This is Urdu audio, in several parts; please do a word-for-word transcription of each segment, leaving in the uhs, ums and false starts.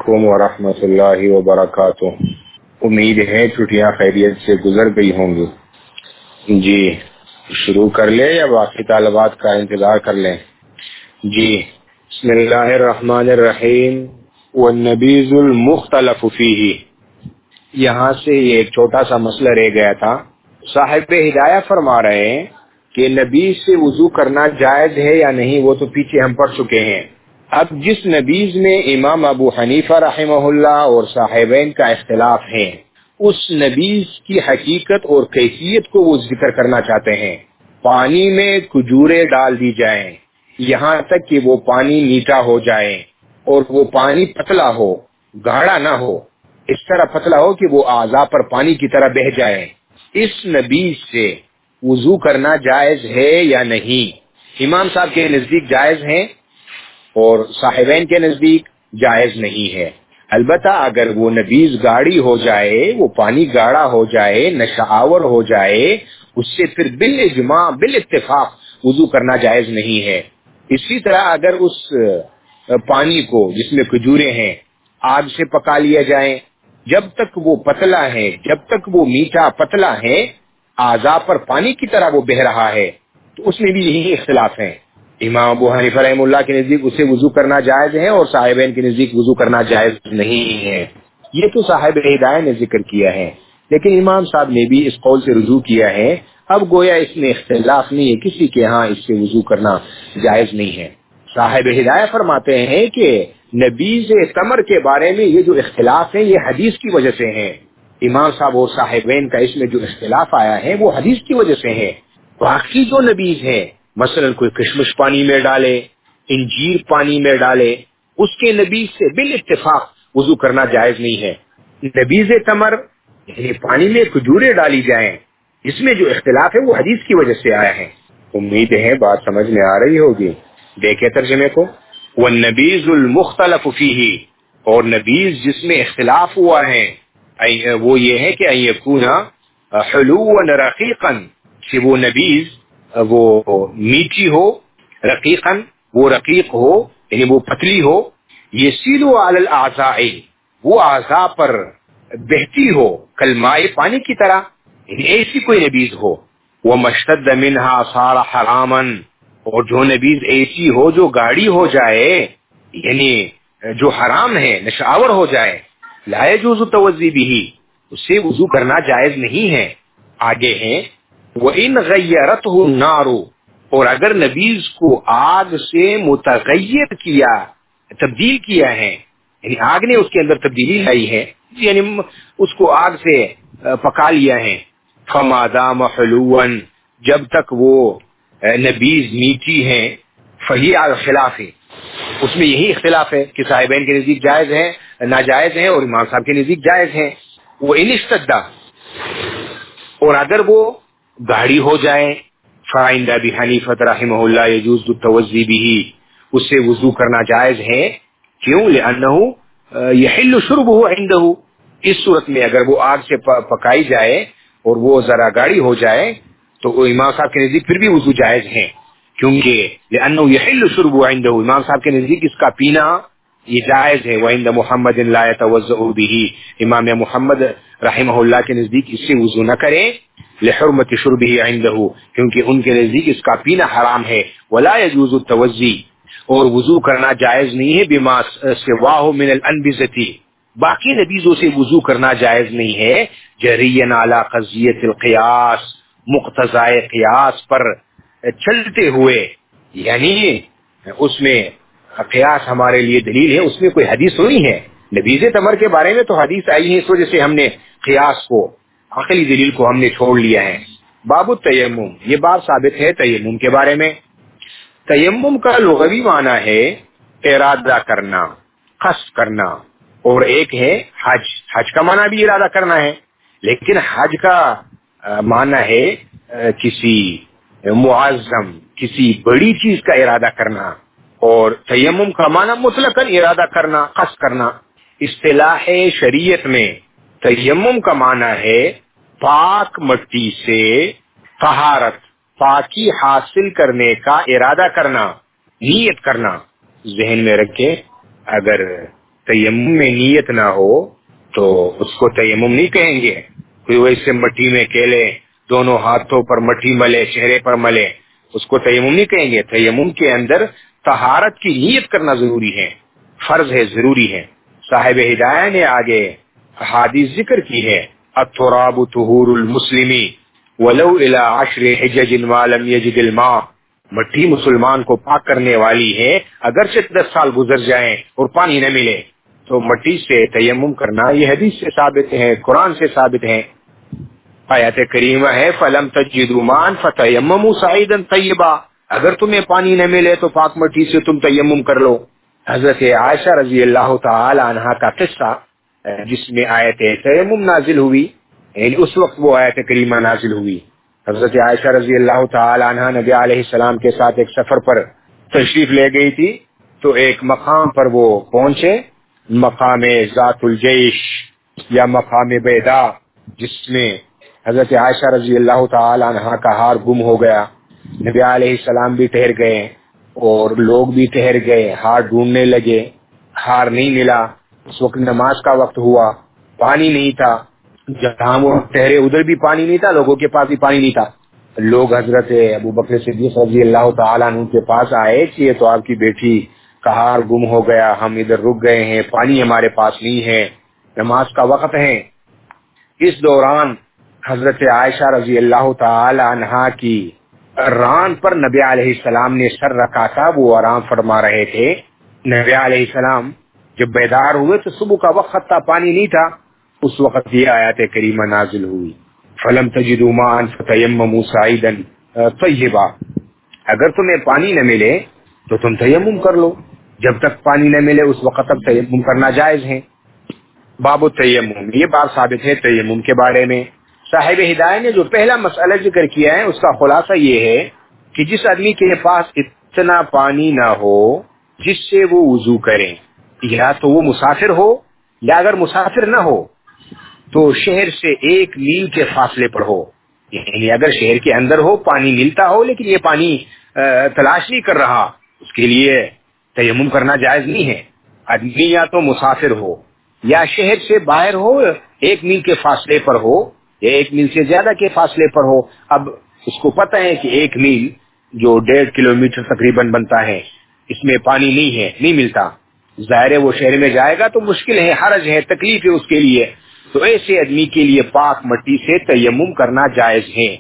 علیکم ورحمۃ اللہ وبرکاتہ۔ امید ہے چھٹیاں خیریت سے گزر گئی ہوں گی۔ جی شروع کر لیں یا باقی طالبات کا انتظار کر لیں؟ جی بسم اللہ الرحمن الرحیم۔ والنبیذ المختلف فیہ، یہاں سے یہ ایک چھوٹا سا مسئلہ رہ گیا تھا۔ صاحب ہدایہ فرما رہے ہیں کہ نبیذ سے وضو کرنا جائز ہے یا نہیں، وہ تو پیچھے ہم پڑھ چکے ہیں۔ اب جس نبیذ میں امام ابو حنیفہ رحمہ اللہ اور صاحبین کا اختلاف ہے، اس نبیذ کی حقیقت اور کیفیت کو وہ ذکر کرنا چاہتے ہیں۔ پانی میں کھجوریں ڈال دی جائیں یہاں تک کہ وہ پانی میٹھا ہو جائے، اور وہ پانی پتلا ہو، گاڑھا نہ ہو، اس طرح پتلا ہو کہ وہ اعضاء پر پانی کی طرح بہہ جائے۔ اس نبیذ سے وضو کرنا جائز ہے یا نہیں؟ امام صاحب کے نزدیک جائز ہے اور صاحبین کے نزدیک جائز نہیں ہے۔ البتہ اگر وہ نبیذ گاڑی ہو جائے، وہ پانی گاڑھا ہو جائے، نشہ آور ہو جائے، اس سے پھر بالاجماع بالاتفاق وضو کرنا جائز نہیں ہے۔ اسی طرح اگر اس پانی کو جس میں کھجوریں ہیں آگ سے پکا لیا جائے، جب تک وہ پتلا ہے، جب تک وہ میٹھا پتلا ہے، اعضاء پر پانی کی طرح وہ بہہ رہا ہے، تو اس میں بھی یہی اختلاف ہے۔ امام ابو حنیفہ رحمہ اللہ کے نزدیک اسے وضو کرنا جائز ہے اور صاحبین کے نزدیک وضو کرنا جائز نہیں ہے۔ یہ تو صاحب ہدایہ نے ذکر کیا ہے، لیکن امام صاحب نے بھی اس قول سے رجوع کیا ہے۔ اب گویا اس میں اختلاف نہیں ہے، کسی کے ہاں اس سے وضو کرنا جائز نہیں ہے۔ صاحب ہدایہ فرماتے ہیں کہ نبیذ تمر کے بارے میں یہ جو اختلاف ہے یہ حدیث کی وجہ سے ہے۔ امام صاحب اور صاحبین کا اس میں جو اختلاف آیا ہے وہ حدیث کی وجہ سے ہے۔ باقی جو نبیذ ہے، مثلا کوئی کشمش پانی میں ڈالے، انجیر پانی میں ڈالے، اس کے نبیذ سے بالاتفاق وضو کرنا جائز نہیں ہے۔ نبیذ تمر یعنی پانی میں کھجوریں ڈالی جائیں، اس میں جو اختلاف ہے وہ حدیث کی وجہ سے آیا ہے۔ امید ہے بات سمجھ میں آ رہی ہوگی۔ دیکھیں ترجمے کو، والنبیذ المختلف فیہ، اور نبیذ جس میں اختلاف ہوا ہے وہ یہ ہے کہ ان یکون حلوا رقیقا، کہ وہ نبیذ وہ میٹھی ہو، رقیقا وہ رقیق ہو یعنی وہ پتلی ہو، یسیل علی الاعضاء وہ اعضاء پر بہتی ہو، کالماء پانی کی طرح، یعنی ایسی کوئی نبیذ ہو۔ ومشتد منها صار حراما، اور جو نبیذ ایسی ہو جو گاڑی ہو جائے یعنی جو حرام ہے، نشاور ہو جائے، لا يجوز التوضی به، اس سے وضو کرنا جائز نہیں ہے۔ آگے ہیں وَإِنْ غَيَّرَتْهُ النَّارُ، اور اگر نبیذ کو آگ سے متغیر کیا، تبدیل کیا ہے، یعنی آگ نے اس کے اندر تبدیلی لائی ہے، یعنی اس کو آگ سے پکا لیا ہے، فَمَا دَامَ حُلُوًا، جب تک وہ نبیذ میٹھی ہے، فہی علی الخلاف، اس میں یہی اختلاف ہے کہ صاحبین کے نزدیک جائز ہے، ناجائز ہے، اور امام صاحب کے نزدیک جائز ہے۔ وَإِنِ اشْتَدَّ، اور اگر وہ گاڑی ہو جائے، فَعِنْدَ أَبِي حَنِيفَةَ رَحِمَهُ اللَّهُ يَجُوزُ التَّوَضِّي بِهِ، اس سے وضو کرنا جائز ہے۔ کیوں؟ لِأَنَّهُ يَحِلُّ شُرْبُهُ عِنْدَهُ، اس صورت میں اگر وہ آگ سے پکائی جائے اور وہ ذرا گاڑی ہو جائے تو امام صاحب کے نزدیک پھر بھی وضو جائز ہے، کیونکہ لِأَنَّهُ يَحِلُّ شُرْبُهُ عِنْدَهُ، امام صاحب کے نزدیک اس کا پینا یہ جائز ہے۔ وَعِنْدَ مُحَمَّدٍ لَا يَتَوَضَّأُ بِهِ، امام محمد رحمہ اللہ کے نزدیک اس سے وضو نہ کرے، لحرمت شربه عنده، کیونکہ ان کے نزدیک اس کا پینا حرام ہے۔ ولا يجوز التوضی، اور وضو کرنا جائز نہیں ہے بما سواه من الانبذة، باقی نبیذوں سے وضو کرنا جائز نہیں ہے، جریا علی قضیۃ القیاس، مقتضائے قیاس پر چلتے ہوئے، یعنی اس میں قیاس ہمارے لیے دلیل ہے، اس میں کوئی حدیث نہیں ہے۔ نبیذ تمر کے بارے میں تو حدیث آئی ہے، اس وجہ سے ہم نے قیاس کو، عقلی دلیل کو ہم نے چھوڑ لیا ہے۔ باب التیمم، یہ باب ثابت ہے تیمم کے بارے میں۔ تیمم کا لغوی معنی ہے ارادہ کرنا، قصد کرنا، اور ایک ہے حج، حج کا معنی بھی ارادہ کرنا ہے، لیکن حج کا معنی ہے کسی معظم، کسی بڑی چیز کا ارادہ کرنا، اور تیمم کا معنی مطلقاً ارادہ کرنا، قصد کرنا۔ اصطلاح شریعت میں تیمم کا معنی ہے پاک مٹی سے طہارت، پاکی حاصل کرنے کا ارادہ کرنا، نیت کرنا۔ ذہن میں رکھیں، اگر تیمم میں نیت نہ ہو تو اس کو تیمم نہیں کہیں گے. کوئی ویسے مٹی میں کیلے، دونوں ہاتھوں پر مٹی ملے، چہرے پر ملے، اس کو تیمم نہیں کہیں گے. تیمم کے اندر طہارت کی نیت کرنا ضروری ہے، فرض ہے، ضروری ہے. صاحب ہدایہ نے آگے حدیث ذکر کی ہے، التراب طہور المسلمی ولو الی عشر حجج ما لم یجد الماء. مٹی مسلمان کو پاک کرنے والی ہے، اگرچہ دس سال گزر جائیں اور پانی نہ ملے تو مٹی سے تیمم کرنا یہ حدیث سے ثابت ہے، قرآن سے ثابت ہے. آیت کریمہ ہے فَلَمْ تَجِدُوا مَاءً فَتَيَمَّمُوا صَعِيدًا طَيِّبًا، اگر تمہیں پانی نہ ملے تو پاک مٹی سے تم تیمم کر لو. حضرت عائشہ رضی اللہ تعالی عنہا کا قصہ جس میں آیت تیمم نازل ہوئی، یعنی اس وقت وہ آیت کریمہ نازل ہوئی. حضرت عائشہ رضی اللہ تعالی عنہا نبی علیہ السلام کے ساتھ ایک سفر پر تشریف لے گئی تھی، تو ایک مقام پر وہ پہنچے، مقام ذات الجیش یا مقام بیدا، جس میں حضرت عائشہ رضی اللہ تعالی عنہا کا ہار گم ہو گیا. نبی علیہ السلام بھی ٹھہر گئے اور لوگ بھی ٹھہر گئے، ہار ڈھونڈنے لگے، ہار نہیں ملا. اس وقت نماز کا وقت ہوا، پانی نہیں تھا، جہاں وہ ٹھہرے ادھر بھی پانی نہیں تھا، لوگوں کے پاس بھی پانی نہیں تھا. لوگ حضرت ابو بکر صدیق رضی اللہ تعالیٰ عنہ کے پاس آئے کہ یہ تو آپ کی بیٹی کا ہار گم ہو گیا، ہم ادھر رک گئے ہیں، پانی ہمارے پاس نہیں ہے، نماز کا وقت ہے. اس دوران حضرت عائشہ رضی اللہ تعالی عنہا کی ران پر نبی علیہ السلام نے سر رکھا تھا، وہ آرام فرما رہے تھے. نبی علیہ السلام جب بیدار ہوئے تو صبح کا وقت تھا، پانی نہیں تھا. اس وقت یہ آیات کریمہ نازل ہوئی، فَلَمْ تَجِدُوا مَاءً فَتَيَمَّمُوا صَعِيدًا طَيِّبًا، اگر تمہیں پانی نہ ملے تو تم تیمم کر لو. جب تک پانی نہ ملے اس وقت تک تیمم کرنا جائز ہے. باب التیمم، یہ بات ثابت ہے تیمم کے بارے میں. صاحب ہدایہ نے جو پہلا مسئلہ ذکر کیا ہے اس کا خلاصہ یہ ہے کہ جس آدمی کے پاس اتنا پانی نہ ہو جس سے وہ وضو کریں، یا تو وہ مسافر ہو، یا اگر مسافر نہ ہو تو شہر سے ایک میل کے فاصلے پر ہو. یعنی اگر شہر کے اندر ہو، پانی ملتا ہو لیکن یہ پانی تلاش نہیں کر رہا، اس کے لیے تیمم کرنا جائز نہیں ہے. آدمی یا تو مسافر ہو یا شہر سے باہر ہو، ایک میل کے فاصلے پر ہو یا ایک میل سے زیادہ کے فاصلے پر ہو. اب اس کو پتہ ہے کہ ایک میل جو ڈیڑھ کلومیٹر تقریباً بنتا ہے، اس میں پانی نہیں ہے، نہیں ملتا. ظاہر ہے وہ شہر میں جائے گا تو مشکل ہے، حرج ہے، تکلیف ہے اس کے لیے. تو ایسے آدمی کے لیے پاک مٹی سے تیمم کرنا جائز ہے.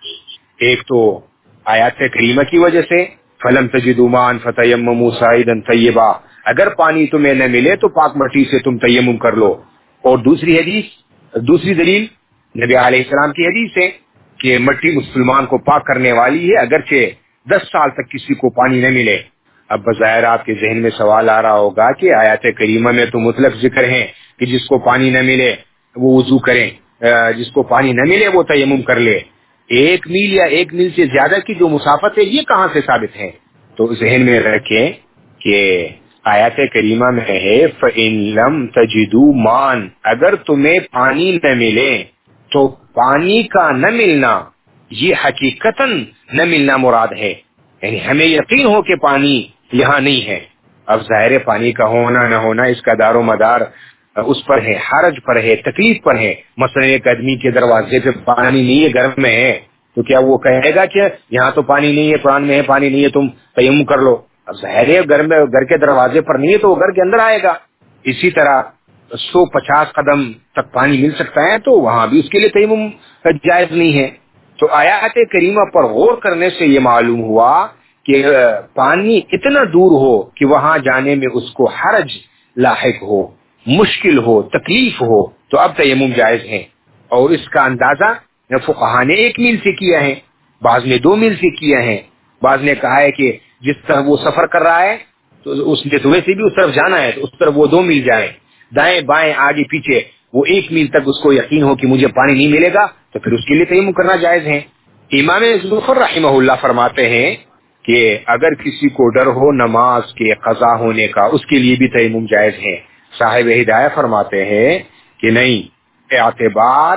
ایک تو آیات کریمہ کی وجہ سے فَلَمْ تَجِدُوا مَاءً فَتَيَمَّمُوا صَعِيدًا طَيِّبًا، اگر پانی تمہیں نہ ملے تو پاک مٹی سے تم تیمم کر لو. اور دوسری حدیث، دوسری دلیل نبی علیہ السلام کی حدیث ہے کہ مٹی مسلمان کو پاک کرنے والی ہے اگرچہ دس سال تک کسی کو پانی نہ ملے. اب بظاہر آپ کے ذہن میں سوال آ رہا ہوگا کہ آیات کریمہ میں تو مطلق ذکر ہے کہ جس کو پانی نہ ملے وہ وضو کریں، جس کو پانی نہ ملے وہ تیمم کر لے. ایک میل یا ایک میل سے زیادہ کی جو مسافت ہے یہ کہاں سے ثابت ہے؟ تو ذہن میں رکھیں کہ آیات کریمہ میں ہے فَإِن لَمْ تَجِدُوا مَاءً، اگر تمہیں پانی نہ ملے تو پانی کا نہ ملنا یہ حقیقتاً نہ ملنا مراد ہے، یعنی ہمیں یقین ہو کہ پانی یہاں نہیں ہے. اب ظاہر پانی کا ہونا نہ ہونا اس کا دار و مدار اس پر ہے، حرج پر ہے، تکلیف پر ہے. مثلا ایک آدمی کے دروازے پہ پانی نہیں ہے، گھر میں ہے، تو کیا وہ کہے گا کہ یہاں تو پانی نہیں ہے، قرآن میں ہے پانی نہیں ہے، تم تیمم کر لو؟ اب ظاہر ہے گھر میں، گھر کے دروازے پر نہیں ہے تو وہ گھر کے اندر آئے گا. اسی طرح سو پچاس قدم تک پانی مل سکتا ہے تو وہاں بھی اس کے لیے تیمم جائز نہیں ہے. تو آیات کریمہ پر غور کرنے سے یہ معلوم ہوا کہ پانی اتنا دور ہو کہ وہاں جانے میں اس کو حرج لاحق ہو، مشکل ہو، تکلیف ہو، تو اب تیمم جائز ہے. اور اس کا اندازہ فقہا نے ایک میل سے کیا ہے، بعض نے دو میل سے کیا ہے. بعض نے کہا ہے کہ جس طرح وہ سفر کر رہا ہے تو اس نے تو ویسے بھی اس طرف جانا ہے تو اس طرف وہ دو میل جائے، دائیں بائیں آگے پیچھے وہ ایک میل تک اس کو یقین ہو کہ مجھے پانی نہیں ملے گا تو پھر اس کے لیے تیمم کرنا جائز ہے. امام ظفر رحمہ اللہ فرماتے ہیں کہ اگر کسی کو ڈر ہو نماز کے قضا ہونے کا اس کے لیے بھی تیمم جائز ہے. صاحب ہدایہ فرماتے ہیں کہ نہیں، اعتبار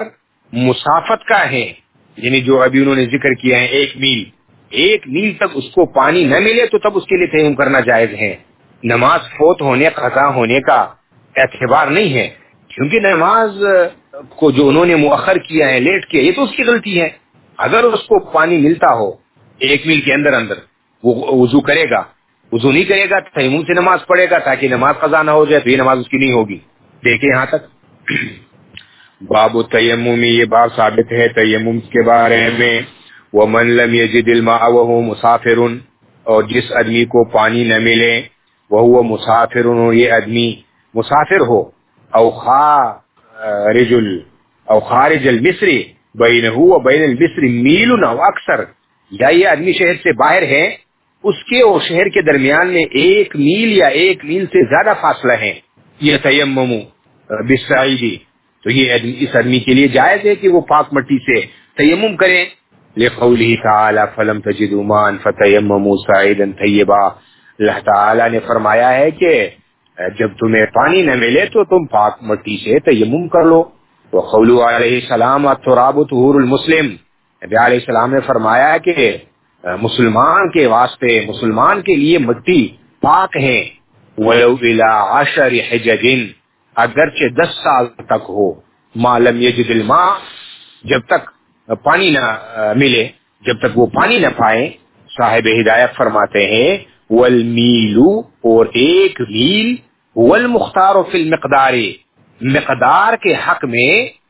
مسافت کا ہے، یعنی جو ابھی انہوں نے ذکر کیا ہے ایک میل، ایک میل تک اس کو پانی نہ ملے تو تب اس کے لیے تیمم کرنا جائز ہے. نماز فوت ہونے قضا ہونے کا اعتبار نہیں ہے، کیونکہ نماز کو جو انہوں نے مؤخر کیا ہے، لیٹ کیا، یہ تو اس کی غلطی ہے۔ اگر اس کو پانی ملتا ہو ایک میل کے اندر اندر، وہ وضو کرے گا، وضو نہیں کرے گا تیمم سے نماز پڑھے گا تاکہ نماز قضا نہ ہو جائے، تو یہ نماز اس کی نہیں ہوگی۔ دیکھیں یہاں تک باب التیمم، یہ باب ثابت ہے تیمم کے بارے میں۔ ومن لم یجد الماء وهو مسافر، اور جس آدمی کو پانی نہ ملے وہ مسافر، اور یہ آدمی مسافر ہو، او خارج ال او خارج المصر بینہ و بین المصر میل او اکثر، یا یہ آدمی شہر سے باہر ہے، اس کے اور شہر کے درمیان میں ایک میل یا ایک میل سے زیادہ فاصلہ ہے، یہ تیمم بالصعید، تو یہ اس آدمی کے لیے جائز ہے کہ وہ پاک مٹی سے تیمم کریں، لقولہ تعالی فلم تجدوا ماء فتیمموا صعیدا طیبا، اللہ تعالی نے فرمایا ہے کہ جب تمہیں پانی نہ ملے تو تم پاک مٹی سے تیمم کر لو۔ وقولہ علیہ السلام التراب طہور المسلم، نبی علیہ السلام نے فرمایا کہ مسلمان کے واسطے، مسلمان کے لیے مٹی پاک ہے، وَلَوْ إِلَىٰ عَشَرِ حِجَجٍ، اگرچہ دس سال تک ہو، ما لم یجد الماء، جب تک پانی نہ ملے، جب تک وہ پانی نہ پائے۔ صاحب ہدایت فرماتے ہیں والمیل، اور ایک میل، والمختار فی المقدار، مقدار کے حق میں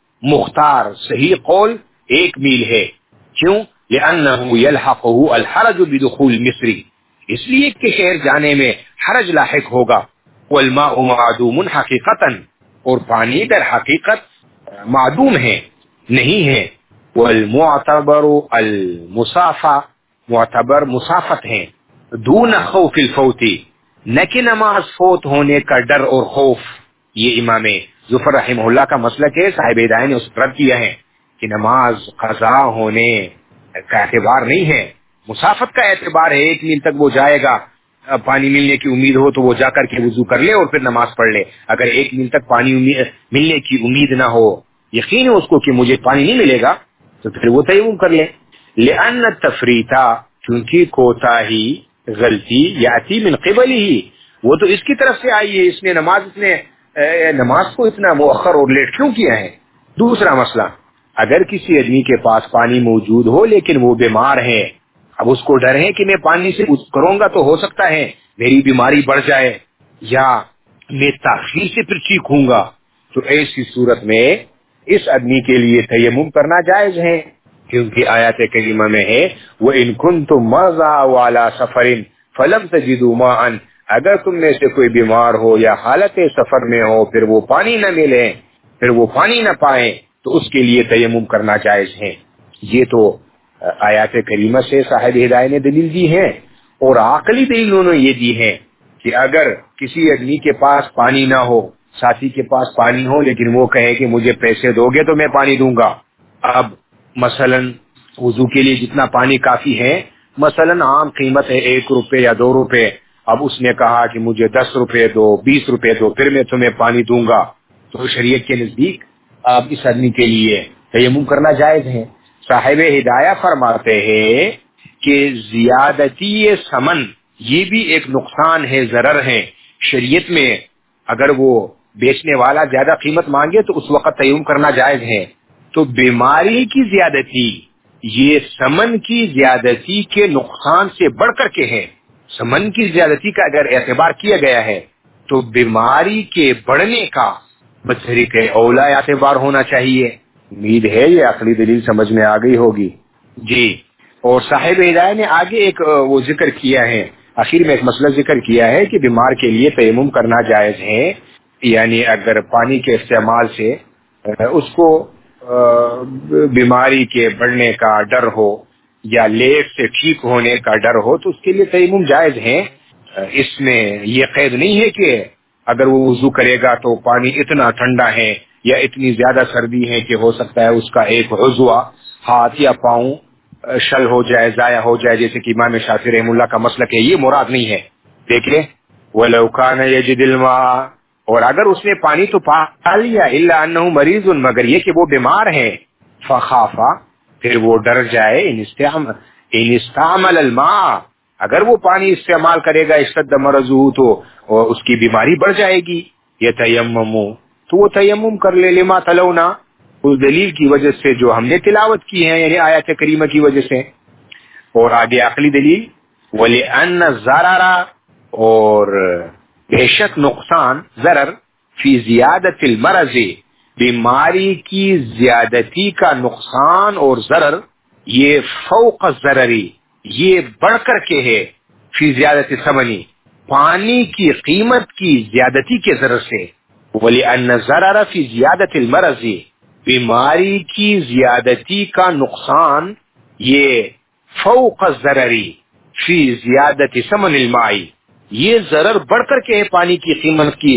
مختار صحیح قول ایک میل ہے، کیوں؟ لأنه يلحقه الحرج بدخول مصر، اس لیے کہ شہر جانے میں حرج لاحق ہوگا۔ والماء معدوم حقیقتا، اور پانی در حقیقت معدوم ہے، نہیں ہے۔ والمعتبر المصافہ، معتبر مسافت ہیں، دون خوف الفوت، نہ کہ نماز فوت ہونے کا ڈر اور خوف۔ یہ امام ظفر رحمہ اللہ کا مسلک ہے، صاحب ہدایت نے اس پر رد کیا ہے کہ نماز قضا ہونے کا اعتبار نہیں ہے، مسافت کا اعتبار ہے۔ ایک میل تک وہ جائے گا، پانی ملنے کی امید ہو تو وہ جا کر کے وضو کر لے اور پھر نماز پڑھ لے۔ اگر ایک میل تک پانی ملنے کی امید نہ ہو، یقین ہے اس کو کہ مجھے پانی نہیں ملے گا، تو پھر وہ تیمم کر لے۔ لأن التفریط، کیونکہ کوتاہی، غلطی، یاتی من قبل ہی، وہ تو اس کی طرف سے آئی ہے، اس نے نماز اس نے نماز کو اتنا مؤخر اور لیٹ کیوں کیا ہے۔ دوسرا مسئلہ، اگر کسی آدمی کے پاس پانی موجود ہو لیکن وہ بیمار ہے، اب اس کو ڈر ہے کہ میں پانی سے کروں گا تو ہو سکتا ہے میری بیماری بڑھ جائے یا میں تاخیر سے پھر ٹھیک ہوں گا، تو ایسی صورت میں اس آدمی کے لیے تیمم کرنا جائز ہے، کیونکہ آیات کریمہ میں ہے وَإِن كُنتُم مَرْضَىٰ أَوْ عَلَىٰ سَفَرٍ فَلَمْ تَجِدُوا مَاءً، اگر تم میں سے کوئی بیمار ہو یا حالت سفر میں ہو، پھر وہ پانی نہ ملے، پھر وہ پانی نہ پائے، تو اس کے لیے تیمم کرنا جائز ہے۔ یہ تو آیات کریمہ سے صاحب ہدایت نے دلیل دی ہے، اور عقلی دلیل انہوں نے یہ دی ہے کہ اگر کسی آدمی کے پاس پانی نہ ہو، ساتھی کے پاس پانی ہو لیکن وہ کہے کہ مجھے پیسے دو گے تو میں پانی دوں گا، اب مثلا وضو کے لیے جتنا پانی کافی ہے، مثلا عام قیمت ہے ایک روپے یا دو روپے، اب اس نے کہا کہ مجھے دس روپے دو، بیس روپے دو، پھر میں تمہیں پانی دوں گا، تو شریعت کے نزدیک اب اس آدمی کے لیے تیمم کرنا جائز ہے۔ صاحب ہدایہ فرماتے ہیں کہ زیادتی ثمن یہ بھی ایک نقصان ہے، ضرر ہے شریعت میں، اگر وہ بیچنے والا زیادہ قیمت مانگے تو اس وقت تیمم کرنا جائز ہے۔ تو بیماری کی زیادتی یہ ثمن کی زیادتی کے نقصان سے بڑھ کر کے ہے، ثمن کی زیادتی کا اگر اعتبار کیا گیا ہے تو بیماری کے بڑھنے کا بطریق اولا اعتبار ہونا چاہیے۔ امید ہے یہ عقلی دلیل سمجھ میں آ گئی ہوگی جی۔ اور صاحب ہدایت نے آگے ایک وہ ذکر کیا ہے، آخر میں ایک مسئلہ ذکر کیا ہے کہ بیمار کے لیے تیمم کرنا جائز ہے، یعنی اگر پانی کے استعمال سے اس کو بیماری کے بڑھنے کا ڈر ہو یا لیٹ سے ٹھیک ہونے کا ڈر ہو تو اس کے لیے تیمم جائز ہے۔ اس میں یہ قید نہیں ہے کہ اگر وہ وضو کرے گا تو پانی اتنا ٹھنڈا ہے یا اتنی زیادہ سردی ہے کہ ہو سکتا ہے اس کا ایک عضو ہاتھ یا پاؤں شل ہو جائے، ضائع ہو جائے، جیسے کہ امام شافعی رحم اللہ کا مسلک ہے، یہ مراد نہیں ہے۔ دیکھیں وَلَوْ كَانَ يَجِدُ الْمَاءَ، اور اگر اس نے پانی تو پا لیا، إِلَّا أَنَّهُ مَرِيضٌ، مگر یہ کہ وہ بیمار ہے، فَخَافَ، پھر وہ ڈر جائے، إِنِ اسْتَعْمَلَ الْمَاءَ، اگر وہ پانی استعمال کرے گا اشتد مرضہ تو اس کی بیماری بڑھ جائے گی، یتیممو، تو وہ تیمم کر لے، لما تلونا، اس دلیل کی وجہ سے جو ہم نے تلاوت کی ہے، یعنی آیات کریمہ کی وجہ سے. اور آگے عقلی دلیل، وَلِأَنَّ الضَّرَرَ، اور بے شک نقصان، ضرر، فی زیادت المرض، بیماری کی زیادتی کا نقصان اور ضرر، یہ فوق الضرری، یہ بڑھ کر کے ہے، فی زیادت ثمنی، پانی کی قیمت کی زیادتی کے ضرر سے. وَلِأَنَّ الضَّرَرَ فی زیادت المرض، بیماری کی زیادتی کا نقصان، یہ فوق الضرری فی زیادت ثمن الماء، یہ ضرر بڑھ کر کے ہے پانی کی قیمت کی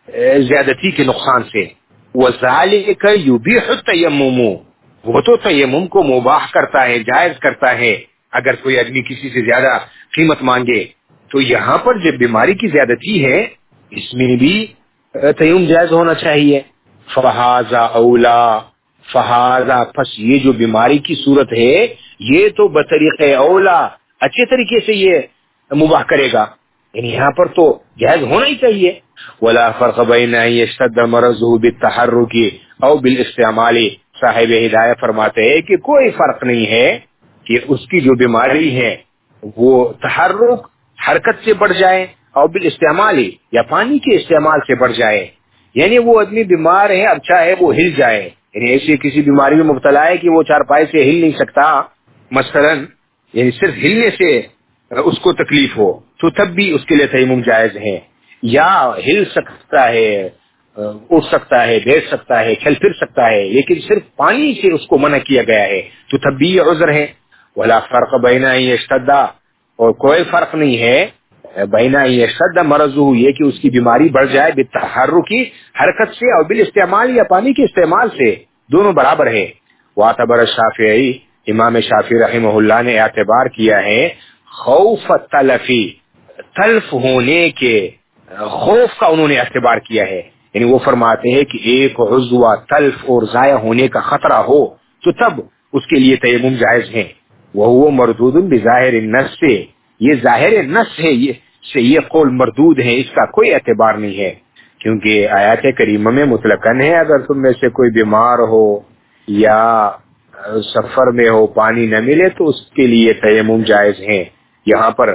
زیادتی کے نقصان سے. وَذَلِكَ يُبِيحُ التَّيَمُّمُ، وہ تو تیمم کو مباح کرتا ہے، جائز کرتا ہے اگر کوئی آدمی کسی سے زیادہ قیمت مانگے. تو یہاں پر جب بیماری کی زیادتی ہے اس میں بھی تیمم جائز ہونا چاہیے. فہذا اولا، فہذا، پس یہ جو بیماری کی صورت ہے یہ تو بطریق اولا، اچھے طریقے سے یہ مباح کرے گا، یعنی یہاں پر تو جائز ہونا ہی چاہیے. ولا فرق بین ان یشتد مرضه بالتحرک او بالاستعمال، صاحب ہدایہ فرماتے ہیں کہ کوئی فرق نہیں ہے کہ اس کی جو بیماری ہے وہ تحرک، حرکت سے بڑھ جائے، اور بالاستعمال، یا پانی کے استعمال سے بڑھ جائے. یعنی وہ آدمی بیمار ہے، اب چاہے وہ ہل جائے، یعنی ایسی کسی بیماری میں مبتلا ہے کہ وہ چارپائی سے ہل نہیں سکتا مثلا، یعنی صرف ہلنے سے اس کو تکلیف ہو، تو تب بھی اس کے لیے تیمم جائز ہے. یا ہل سکتا ہے، اٹھ سکتا ہے، بیٹھ سکتا ہے، چل پھر سکتا ہے، لیکن صرف پانی سے اس کو منع کیا گیا ہے، تو تب بھی یہ عذر ہے. ولا فرق بین ان یشتد، اور کوئی فرق نہیں ہے بین ان یشتد مرضہ، یہ کہ اس کی بیماری بڑھ جائے، بالتحرک، حرکت سے، اور بالاستعمال، یا پانی کے استعمال سے، دونوں برابر ہے. واعتبر الشافعی، امام شافعی رحمہ اللہ نے اعتبار کیا ہے خوف تلفی، تلف ہونے کے خوف کا انہوں نے اعتبار کیا ہے. یعنی وہ فرماتے ہیں کہ ایک عضو تلف اور ضائع ہونے کا خطرہ ہو تو تب اس کے لیے تیمم جائز ہے. وہ مردود بظاہر النص سے، یہ ظاہر نص ہے، یہ سے یہ قول مردود ہے، اس کا کوئی اعتبار نہیں ہے، کیونکہ آیات کریمہ میں مطلقاً ہے اگر تم میں سے کوئی بیمار ہو یا سفر میں ہو، پانی نہ ملے تو اس کے لیے تیمم جائز ہے. یہاں پر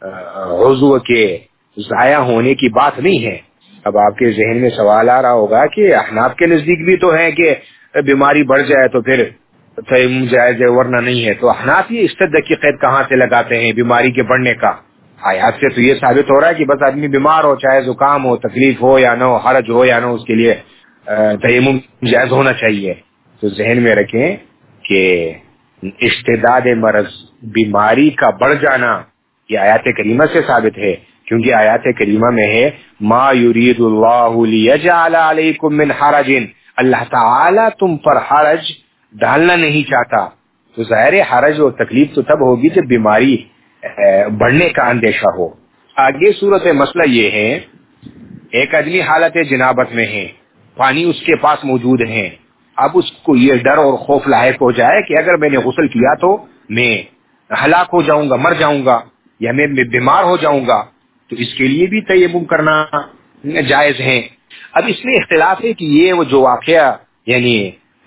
عضو کے ضائع ہونے کی بات نہیں ہے. اب آپ کے ذہن میں سوال آ رہا ہوگا کہ احناف کے نزدیک بھی تو ہے کہ بیماری بڑھ جائے تو پھر تیمم جائز ہے ورنہ نہیں ہے. تو احناف یہ اشتد کی قید کہاں سے لگاتے ہیں بیماری کے بڑھنے کا؟ آیات سے تو یہ ثابت ہو رہا ہے کہ بس آدمی بیمار ہو، چاہے زکام ہو، تکلیف ہو یا نہ ہو، حرج ہو یا نہ، اس کے لیے تیمم جائز ہونا چاہیے. تو ذہن میں رکھیں کہ اشتداد مرض، بیماری کا بڑھ جانا، یہ آیات کریمہ سے ثابت ہے، کیونکہ آیات کریمہ میں ہے ما یرید اللہ لیجعل علیکم من حرج، اللہ تعالی تم پر حرج ڈالنا نہیں چاہتا. تو ظاہر حرج اور تکلیف تو تب ہوگی جب بیماری بڑھنے کا اندیشہ ہو. آگے صورت مسئلہ یہ ہے، ایک آدمی حالت جنابت میں ہے، پانی اس کے پاس موجود ہے، اب اس کو یہ ڈر اور خوف لاحق ہو جائے کہ اگر میں نے غسل کیا تو میں ہلاک ہو جاؤں گا، مر جاؤں گا، یا میں بیمار ہو جاؤں گا، تو اس کے لیے بھی تیمم کرنا جائز ہے. اب اس میں اختلاف ہے کہ یہ وہ جو واقعہ یعنی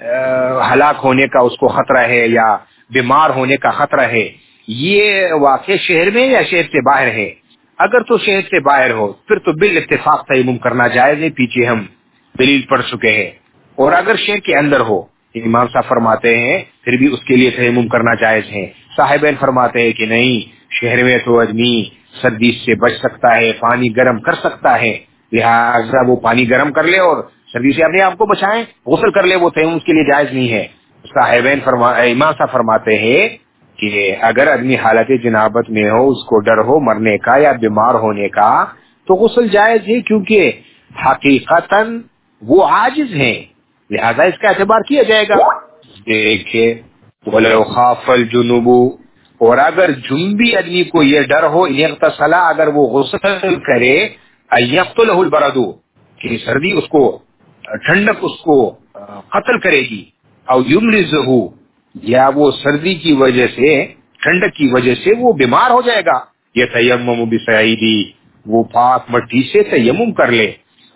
ہلاک ہونے کا اس کو خطرہ ہے یا بیمار ہونے کا خطرہ ہے، یہ واقع شہر میں یا شہر سے باہر ہے. اگر تو شہر سے باہر ہو پھر تو بالاتفاق تیمم کرنا جائز ہے، پیچھے ہم دلیل پڑھ چکے ہیں. اور اگر شہر کے اندر ہو، امام صاحب فرماتے ہیں پھر بھی اس کے لیے تیمم کرنا جائز ہے. صاحبین فرماتے ہیں کہ نہیں، شہر میں تو آدمی سردی سے بچ سکتا ہے، پانی گرم کر سکتا ہے، لہذا وہ پانی گرم کر لے اور سردی سے اپنے آپ کو بچائیں، غسل کر لے، وہ تیمم اس کے لیے جائز نہیں ہے. صاحبین فرما امام صاحب فرماتے ہیں کہ اگر آدمی حالت جنابت میں ہو، اس کو ڈر ہو مرنے کا یا بیمار ہونے کا، تو غسل جائز ہے، کیونکہ حقیقتاً وہ عاجز ہیں، لہذا اس کا اعتبار کیا جائے گا. دیکھیں وَلَوْ خَافَ الْجُنُوبُ، اور اگر جنبی آدمی کو یہ ڈر ہو، اغتسل، اگر وہ غسل کرے، اَيَقْتُلَهُ الْبَرَدُ، کہ سردی اس کو، ٹھنڈک اس کو قتل کرے گی، او يُمْرِزُهُ، یا وہ سردی کی وجہ سے، ٹھنڈک کی وجہ سے وہ بیمار ہو جائے گا. يَتَيَمَّمُ بِصَعِيدِ، وہ پاک مٹی سے تیمم کر لے.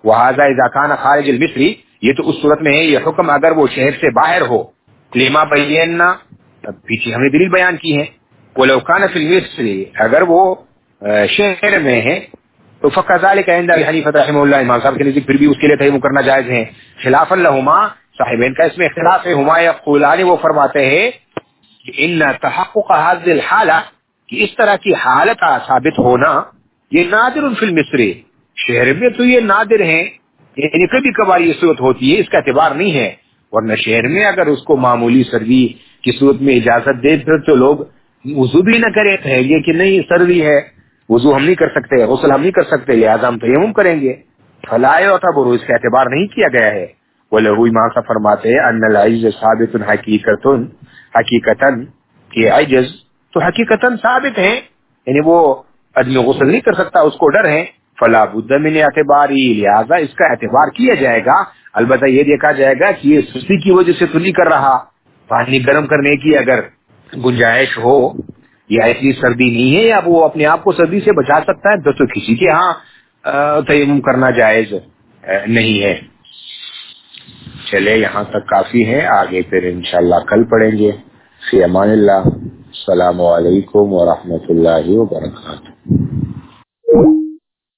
وہذا اذا کان خارج المصری، یہ تو اس صورت میں ہے یہ حکم اگر وہ شہر سے باہر ہو، لما بینا، پیچھے ہم نے دلیل بیان کی ہے، ولو کان فی المصری، اگر وہ شہر میں ہے تو فکذالک عند ابی حنیفہ رحمہ اللہ، امام صاحب کے نزدیک پھر بھی اس کے لیے تیمم کرنا جائز ہے، خلافا لہما، صاحبین کا اس میں اختلاف ہے، ہما یقولان، وہ فرماتے ہیں کہ ان تحقق هذه الحالہ، کہ اس طرح کی حالت کا ثابت ہونا، یہ نادر فی المصری، شہر میں تو یہ نادر ہے، یعنی کبھی کبھار یہ صورت ہوتی ہے، اس کا اعتبار نہیں ہے، ورنہ شہر میں اگر اس کو معمولی سردی کی صورت میں اجازت دے پھر تو لوگ وضو بھی نہ کرے، کہیں گے کہ نہیں سردی ہے، وضو ہم نہیں کر سکتے، غسل ہم نہیں کر سکتے، لہذا ہم تیمم کریں گے، فلا یعتبر، اس کا اعتبار نہیں کیا گیا ہے۔ وَلَهُ، امام صاحب فرماتے ہیں ان العجز ثابت حقیقت، حقیقتاً کہ عجز تو حقیقتاً ثابت ہے، یعنی وہ آدمی غسل نہیں کر سکتا، اس کو ڈر ہے، فلا بد من اعتباری، لہذا اس کا اعتبار کیا جائے گا، البتہ یہ دیکھا جائے گا کہ یہ سستی کی وجہ سے تو نہیں کر رہا، پانی گرم کرنے کی اگر گنجائش ہو یا اتنی سردی نہیں ہے یا وہ اپنے آپ کو سردی سے بچا سکتا ہے تو, تو کسی کے ہاں تیمم کرنا جائز نہیں ہے۔ چلے یہاں تک کافی ہے، آگے پھر انشاءاللہ کل پڑھیں گے۔ فی امان اللہ، السلام علیکم ورحمۃ اللہ وبرکاتہ۔